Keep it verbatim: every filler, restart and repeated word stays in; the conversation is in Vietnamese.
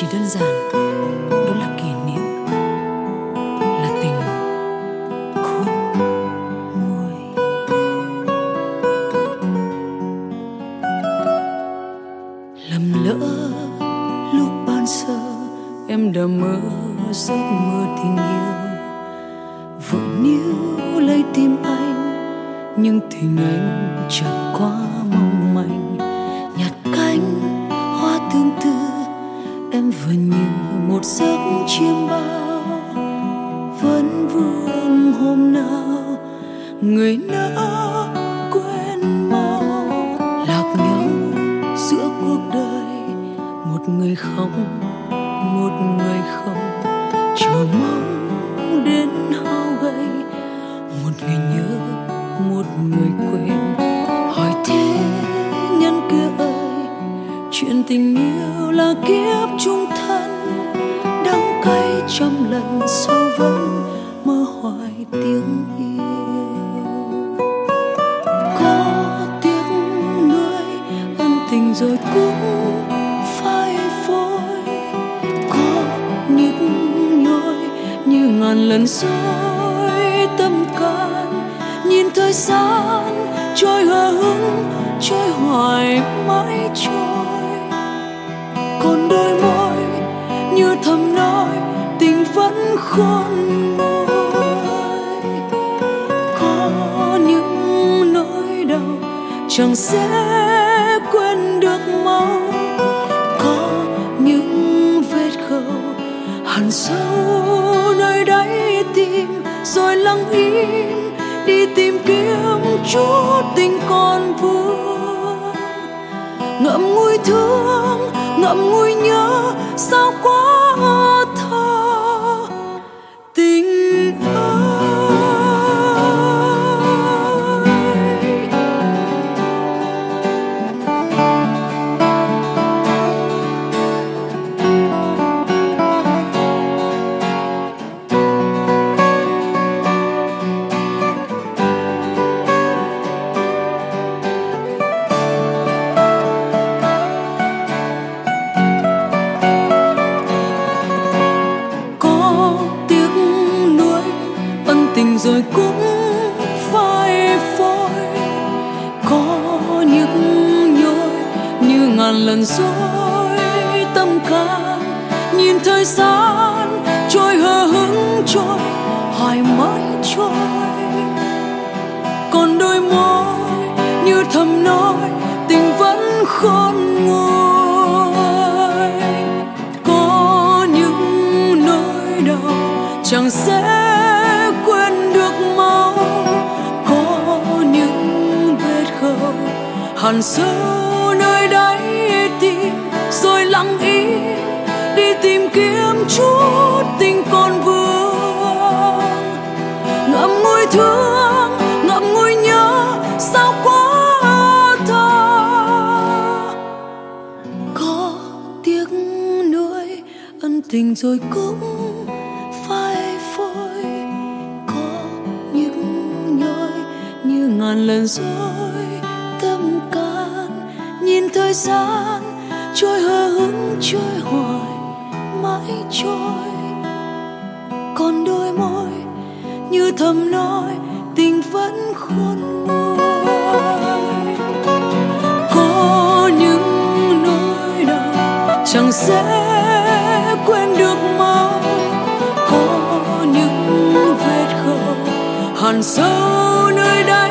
chỉ đơn giản đó là kỷ niệm, là tình khôn nguôi. Lầm lỡ lúc ban sơ em đã mơ giấc mơ tình yêu, vội níu lấy tim anh nhưng tình anh chợt quá mong manh. Nhạt cánh hoa tương tư em vừa như một giấc chiêm bao, vẫn vương hôm nào người nỡ quên mau. Lạc nhau giữa cuộc đời, một người không một người không, chờ mong đến hao gầy, một người nhớ một người quên. Hỏi thế nhân kia ơi, chuyện tình yêu là kiếp chung thân, đắng cay trăm lần sau vẫn mơ hoài tiếng yêu. Có tiếc nuối ân tình rồi cũng phai phôi, có nhức nhối như ngàn lần dối tâm can. Nhìn thời gian trôi hờ hững, trôi hoài mãi trôi, còn đôi môi như thầm nói tình vẫn khôn nguôi. Có những nỗi đau chẳng sẽ quên được mau, có những vết khâu hằn sâu nơi đáy tim, rồi lặng im đi tìm kiếm chút tình còn vương. Ngậm ngùi thương, ngậm ngùi nhớ, sao quá tha tình ơi. Tình rồi cũng phai phôi, có nhức nhối như ngàn lần dối tâm can. Nhìn thời gian trôi hờ hững, trôi hoài mãi trôi, còn đôi môi như thầm nói tình vẫn khôn nguôi. Có những nỗi đau chẳng sẽ quên được mau, có những vết khâu hằn sâu nơi đáy tim, rồi lặng im đi tìm kiếm chút tình còn vương. Ngậm ngùi thương, ngậm ngùi nhớ, sao quá tha. Có tiếc nuối ân tình rồi cũng phai phôi, như ngàn lần dối tâm can. Nhìn thời gian trôi hờ hững, trôi hoài mãi trôi, còn đôi môi như thầm nói tình vẫn khôn nguôi. Có những nỗi đau chẳng sẽ quên được mau, có những vết khâu hằn sâu nơi đáy